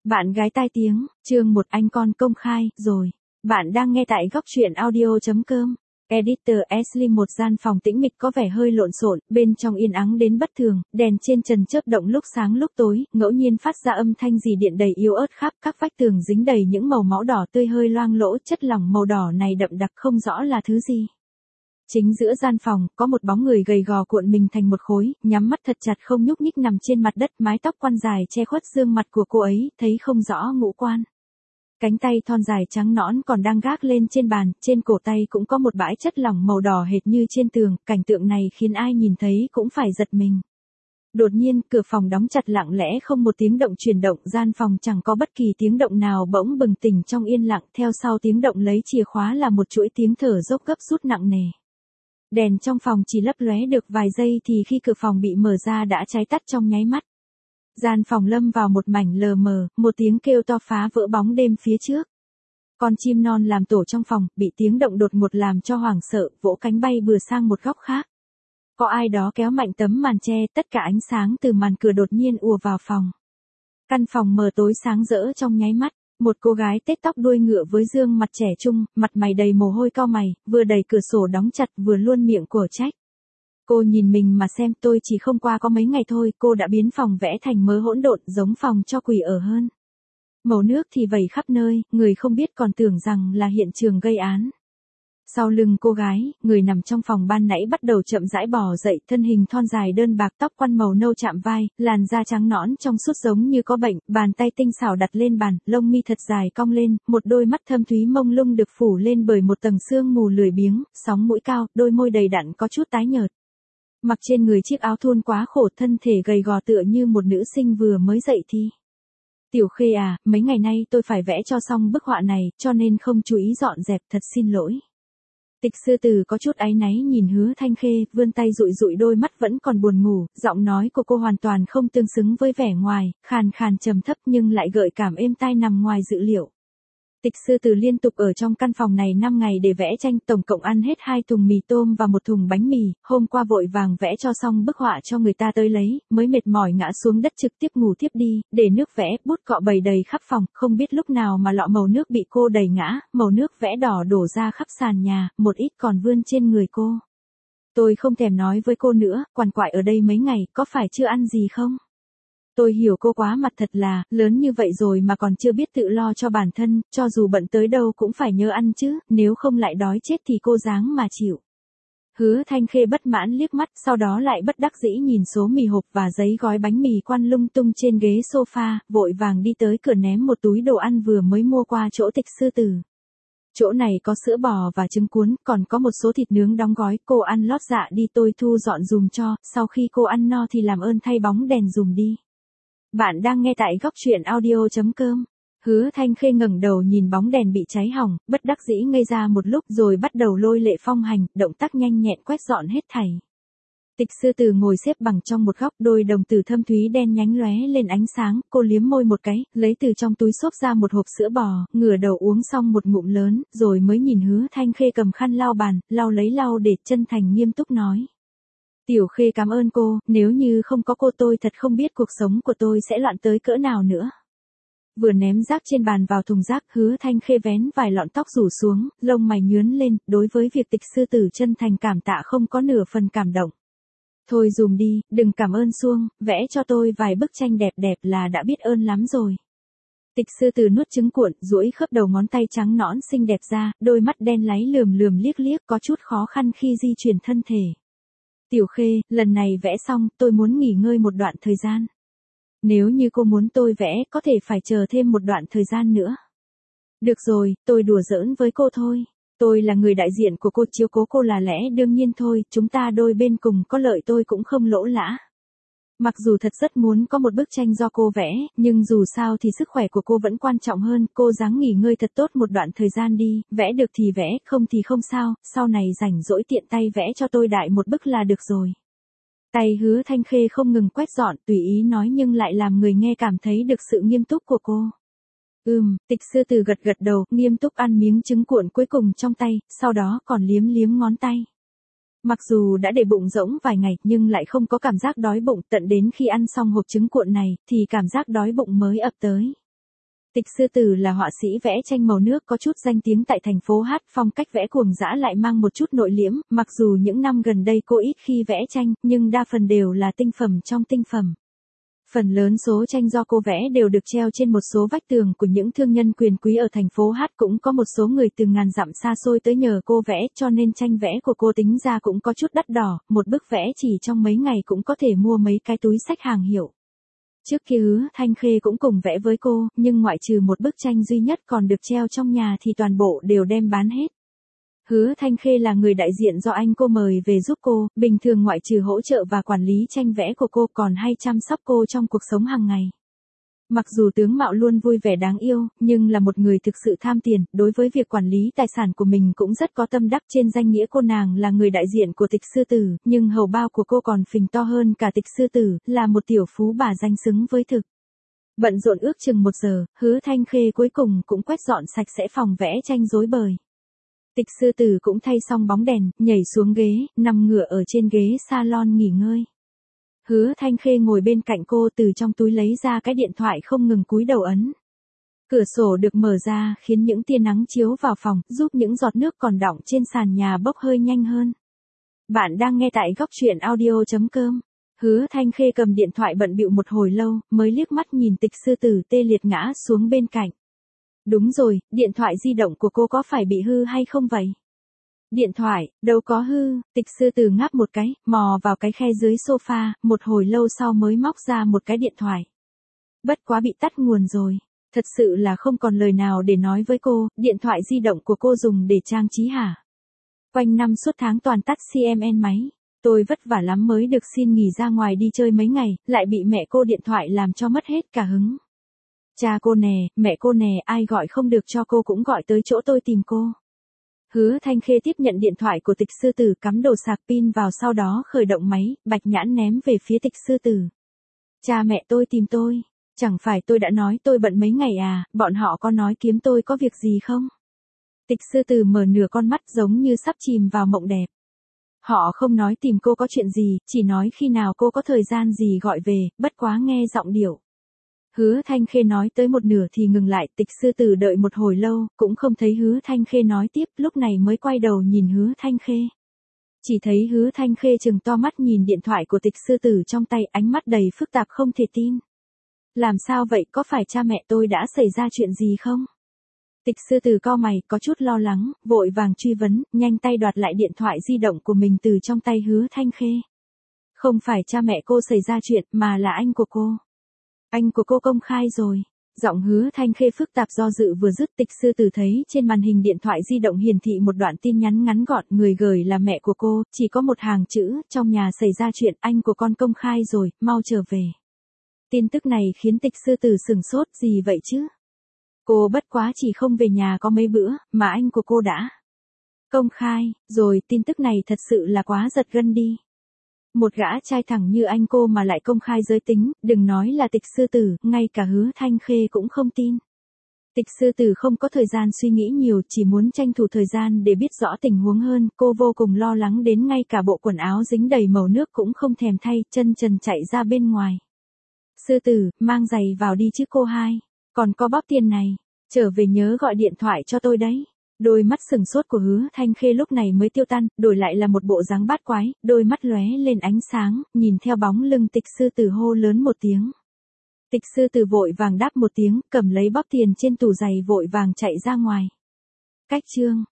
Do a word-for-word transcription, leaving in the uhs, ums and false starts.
Bạn gái tai tiếng, chương một anh con công khai, rồi. Bạn đang nghe tại góc truyện audio chấm com. Editor Ashley. Một gian phòng tĩnh mịch có vẻ hơi lộn xộn, bên trong yên ắng đến bất thường, đèn trên trần chớp động lúc sáng lúc tối, ngẫu nhiên phát ra âm thanh gì điện đầy yếu ớt khắp các vách tường dính đầy những màu máu đỏ tươi hơi loang lỗ, chất lỏng màu đỏ này đậm đặc không rõ là thứ gì. Chính giữa gian phòng, có một bóng người gầy gò cuộn mình thành một khối, nhắm mắt thật chặt không nhúc nhích nằm trên mặt đất, mái tóc quăn dài che khuất gương mặt của cô ấy, thấy không rõ ngũ quan. Cánh tay thon dài trắng nõn còn đang gác lên trên bàn, trên cổ tay cũng có một bãi chất lỏng màu đỏ hệt như trên tường, cảnh tượng này khiến ai nhìn thấy cũng phải giật mình. Đột nhiên, cửa phòng đóng chặt lặng lẽ không một tiếng động chuyển động, gian phòng chẳng có bất kỳ tiếng động nào, bỗng bừng tỉnh trong yên lặng, theo sau tiếng động lấy chìa khóa là một chuỗi tiếng thở dốc gấp rút nặng nề. Đèn trong phòng chỉ lấp lóe được vài giây thì khi cửa phòng bị mở ra đã cháy tắt trong nháy mắt. Gian phòng lâm vào một mảnh lờ mờ, một tiếng kêu to phá vỡ bóng đêm phía trước. Con chim non làm tổ trong phòng, bị tiếng động đột ngột làm cho hoảng sợ, vỗ cánh bay bừa sang một góc khác. Có ai đó kéo mạnh tấm màn che, tất cả ánh sáng từ màn cửa đột nhiên ùa vào phòng. Căn phòng mờ tối sáng rỡ trong nháy mắt. Một cô gái tết tóc đuôi ngựa với gương mặt trẻ trung, mặt mày đầy mồ hôi cau mày, vừa đẩy cửa sổ đóng chặt vừa luôn miệng của trách. Cô nhìn mình mà xem, tôi chỉ không qua có mấy ngày thôi, cô đã biến phòng vẽ thành mớ hỗn độn, giống phòng cho quỷ ở hơn. Màu nước thì vẩy khắp nơi, người không biết còn tưởng rằng là hiện trường gây án. Sau lưng cô gái, người nằm trong phòng ban nãy bắt đầu chậm rãi bò dậy, thân hình thon dài đơn bạc, tóc quăn màu nâu chạm vai, làn da trắng nõn trong suốt giống như có bệnh, bàn tay tinh xảo đặt lên bàn, lông mi thật dài cong lên, một đôi mắt thâm thúy mông lung được phủ lên bởi một tầng sương mù lười biếng, sóng mũi cao, đôi môi đầy đặn có chút tái nhợt. Mặc trên người chiếc áo thun quá khổ, thân thể gầy gò tựa như một nữ sinh vừa mới dậy thì. Tiểu Khê à, mấy ngày nay tôi phải vẽ cho xong bức họa này, cho nên không chú ý dọn dẹp, thật xin lỗi. Tịch Sư Tử có chút áy náy nhìn Hứa Thanh Khê, vươn tay dụi dụi đôi mắt vẫn còn buồn ngủ, giọng nói của cô hoàn toàn không tương xứng với vẻ ngoài, khàn khàn trầm thấp nhưng lại gợi cảm êm tai nằm ngoài dự liệu. Tịch Sư Tử liên tục ở trong căn phòng này năm ngày để vẽ tranh, tổng cộng ăn hết hai thùng mì tôm và một thùng bánh mì, hôm qua vội vàng vẽ cho xong bức họa cho người ta tới lấy, mới mệt mỏi ngã xuống đất trực tiếp ngủ tiếp đi, để nước vẽ, bút cọ bầy đầy khắp phòng, không biết lúc nào mà lọ màu nước bị cô đẩy ngã, màu nước vẽ đỏ đổ ra khắp sàn nhà, một ít còn vươn trên người cô. Tôi không thèm nói với cô nữa, quằn quại ở đây mấy ngày, có phải chưa ăn gì không? Tôi hiểu cô quá, mặt thật là, lớn như vậy rồi mà còn chưa biết tự lo cho bản thân, cho dù bận tới đâu cũng phải nhớ ăn chứ, nếu không lại đói chết thì cô dáng mà chịu. Hứa Thanh Khê bất mãn liếc mắt, sau đó lại bất đắc dĩ nhìn số mì hộp và giấy gói bánh mì quăn lung tung trên ghế sofa, vội vàng đi tới cửa ném một túi đồ ăn vừa mới mua qua chỗ Tịch Sư Tử. Chỗ này có sữa bò và trứng cuốn, còn có một số thịt nướng đóng gói, cô ăn lót dạ đi, tôi thu dọn dùm cho, sau khi cô ăn no thì làm ơn thay bóng đèn dùm đi. Bạn đang nghe tại góc truyện audio chấm com. Hứa Thanh Khê ngẩng đầu nhìn bóng đèn bị cháy hỏng, bất đắc dĩ ngây ra một lúc rồi bắt đầu lôi lệ phong hành, động tác nhanh nhẹn quét dọn hết thảy. Tịch Sư Tử ngồi xếp bằng trong một góc, đôi đồng tử thâm thúy đen nhánh lóe lên ánh sáng, cô liếm môi một cái, lấy từ trong túi xốp ra một hộp sữa bò, ngửa đầu uống xong một ngụm lớn, rồi mới nhìn Hứa Thanh Khê cầm khăn lau bàn, lau lấy lau để, chân thành nghiêm túc nói. Tiểu Khê cảm ơn cô, nếu như không có cô tôi thật không biết cuộc sống của tôi sẽ loạn tới cỡ nào nữa. Vừa ném rác trên bàn vào thùng rác, Hứa Thanh Khê vén vài lọn tóc rủ xuống, lông mày nhướn lên, đối với việc Tịch Sư Tử chân thành cảm tạ không có nửa phần cảm động. Thôi dùm đi, đừng cảm ơn suông, vẽ cho tôi vài bức tranh đẹp đẹp là đã biết ơn lắm rồi. Tịch Sư Tử nuốt trứng cuộn, duỗi khớp đầu ngón tay trắng nõn xinh đẹp ra, đôi mắt đen láy lườm lườm liếc liếc, có chút khó khăn khi di chuyển thân thể. Tiểu Khê, lần này vẽ xong, tôi muốn nghỉ ngơi một đoạn thời gian. Nếu như cô muốn tôi vẽ, có thể phải chờ thêm một đoạn thời gian nữa. Được rồi, tôi đùa giỡn với cô thôi. Tôi là người đại diện của cô, chiếu cố cô là lẽ đương nhiên thôi, chúng ta đôi bên cùng có lợi, tôi cũng không lỗ lã. Mặc dù thật rất muốn có một bức tranh do cô vẽ, nhưng dù sao thì sức khỏe của cô vẫn quan trọng hơn, cô ráng nghỉ ngơi thật tốt một đoạn thời gian đi, vẽ được thì vẽ, không thì không sao, sau này rảnh rỗi tiện tay vẽ cho tôi đại một bức là được rồi. Tay Hứa Thanh Khê không ngừng quét dọn, tùy ý nói nhưng lại làm người nghe cảm thấy được sự nghiêm túc của cô. Ừm, Tịch Sư Tử gật gật đầu, nghiêm túc ăn miếng trứng cuộn cuối cùng trong tay, sau đó còn liếm liếm ngón tay. Mặc dù đã để bụng rỗng vài ngày, nhưng lại không có cảm giác đói bụng, tận đến khi ăn xong hộp trứng cuộn này, thì cảm giác đói bụng mới ập tới. Tịch Sư Tử là họa sĩ vẽ tranh màu nước có chút danh tiếng tại thành phố Hát, phong cách vẽ cuồng dã lại mang một chút nội liễm, mặc dù những năm gần đây cô ít khi vẽ tranh, nhưng đa phần đều là tinh phẩm trong tinh phẩm. Phần lớn số tranh do cô vẽ đều được treo trên một số vách tường của những thương nhân quyền quý ở thành phố Hát, cũng có một số người từ ngàn dặm xa xôi tới nhờ cô vẽ, cho nên tranh vẽ của cô tính ra cũng có chút đắt đỏ, một bức vẽ chỉ trong mấy ngày cũng có thể mua mấy cái túi xách hàng hiệu. Trước kia Hứa Thanh Khê cũng cùng vẽ với cô, nhưng ngoại trừ một bức tranh duy nhất còn được treo trong nhà thì toàn bộ đều đem bán hết. Hứa Thanh Khê là người đại diện do anh cô mời về giúp cô, bình thường ngoại trừ hỗ trợ và quản lý tranh vẽ của cô còn hay chăm sóc cô trong cuộc sống hàng ngày. Mặc dù tướng mạo luôn vui vẻ đáng yêu, nhưng là một người thực sự tham tiền, đối với việc quản lý tài sản của mình cũng rất có tâm đắc. Trên danh nghĩa cô nàng là người đại diện của Tịch Sư Tử, nhưng hầu bao của cô còn phình to hơn cả Tịch Sư Tử, là một tiểu phú bà danh xứng với thực. Bận rộn ước chừng một giờ, Hứa Thanh Khê cuối cùng cũng quét dọn sạch sẽ phòng vẽ tranh rối bời. Tịch Sư Tử cũng thay xong bóng đèn, nhảy xuống ghế, nằm ngửa ở trên ghế salon nghỉ ngơi. Hứa Thanh Khê ngồi bên cạnh cô, từ trong túi lấy ra cái điện thoại không ngừng cúi đầu ấn. Cửa sổ được mở ra khiến những tia nắng chiếu vào phòng, giúp những giọt nước còn đọng trên sàn nhà bốc hơi nhanh hơn. Bạn đang nghe tại góc truyện audio chấm com. Hứa Thanh Khê cầm điện thoại bận bịu một hồi lâu, mới liếc mắt nhìn Tịch Sư Tử tê liệt ngã xuống bên cạnh. Đúng rồi, điện thoại di động của cô có phải bị hư hay không vậy? Điện thoại, đâu có hư. Tịch Sư Tử ngáp một cái, mò vào cái khe dưới sofa, một hồi lâu sau mới móc ra một cái điện thoại. Bất quá bị tắt nguồn rồi. Thật sự là không còn lời nào để nói với cô, điện thoại di động của cô dùng để trang trí hả? Quanh năm suốt tháng toàn tắt xê em en máy. Tôi vất vả lắm mới được xin nghỉ ra ngoài đi chơi mấy ngày, lại bị mẹ cô điện thoại làm cho mất hết cả hứng. Cha cô nè, mẹ cô nè, ai gọi không được cho cô cũng gọi tới chỗ tôi tìm cô. Hứa Thanh Khê tiếp nhận điện thoại của Tịch Sư Tử, cắm đồ sạc pin vào, sau đó khởi động máy, bạch nhãn ném về phía Tịch Sư Tử. Cha mẹ tôi tìm tôi. Chẳng phải tôi đã nói tôi bận mấy ngày à, bọn họ có nói kiếm tôi có việc gì không? Tịch Sư Tử mở nửa con mắt giống như sắp chìm vào mộng đẹp. Họ không nói tìm cô có chuyện gì, chỉ nói khi nào cô có thời gian gì gọi về, bất quá nghe giọng điệu. Hứa Thanh Khê nói tới một nửa thì ngừng lại, Tịch Sư Tử đợi một hồi lâu, cũng không thấy Hứa Thanh Khê nói tiếp, lúc này mới quay đầu nhìn Hứa Thanh Khê. Chỉ thấy Hứa Thanh Khê trừng to mắt nhìn điện thoại của Tịch Sư Tử trong tay, ánh mắt đầy phức tạp không thể tin. Làm sao vậy, có phải cha mẹ tôi đã xảy ra chuyện gì không? Tịch Sư Tử cau mày, có chút lo lắng, vội vàng truy vấn, nhanh tay đoạt lại điện thoại di động của mình từ trong tay Hứa Thanh Khê. Không phải cha mẹ cô xảy ra chuyện, mà là anh của cô. Anh của cô công khai rồi. Giọng Hứa Thanh Khê phức tạp do dự vừa dứt, Tịch Sư Tử thấy trên màn hình điện thoại di động hiển thị một đoạn tin nhắn ngắn gọn, người gửi là mẹ của cô, chỉ có một hàng chữ, trong nhà xảy ra chuyện, anh của con công khai rồi, mau trở về. Tin tức này khiến Tịch Sư Tử sửng sốt, gì vậy chứ? Cô bất quá chỉ không về nhà có mấy bữa, mà anh của cô đã công khai, rồi, tin tức này thật sự là quá giật gân đi. Một gã trai thẳng như anh cô mà lại công khai giới tính, đừng nói là Tịch Sư Tử, ngay cả Hứa Thanh Khê cũng không tin. Tịch Sư Tử không có thời gian suy nghĩ nhiều, chỉ muốn tranh thủ thời gian để biết rõ tình huống hơn, cô vô cùng lo lắng đến ngay cả bộ quần áo dính đầy màu nước cũng không thèm thay, chân trần chạy ra bên ngoài. Sư Tử, mang giày vào đi chứ cô hai, còn có bóp tiền này, trở về nhớ gọi điện thoại cho tôi đấy. Đôi mắt sừng sốt của Hứa Thanh Khê lúc này mới tiêu tan, đổi lại là một bộ dáng bát quái, đôi mắt lóe lên ánh sáng, nhìn theo bóng lưng Tịch Sư Tử hô lớn một tiếng. Tịch Sư Tử vội vàng đáp một tiếng, cầm lấy bóp tiền trên tủ giày vội vàng chạy ra ngoài. Cách chương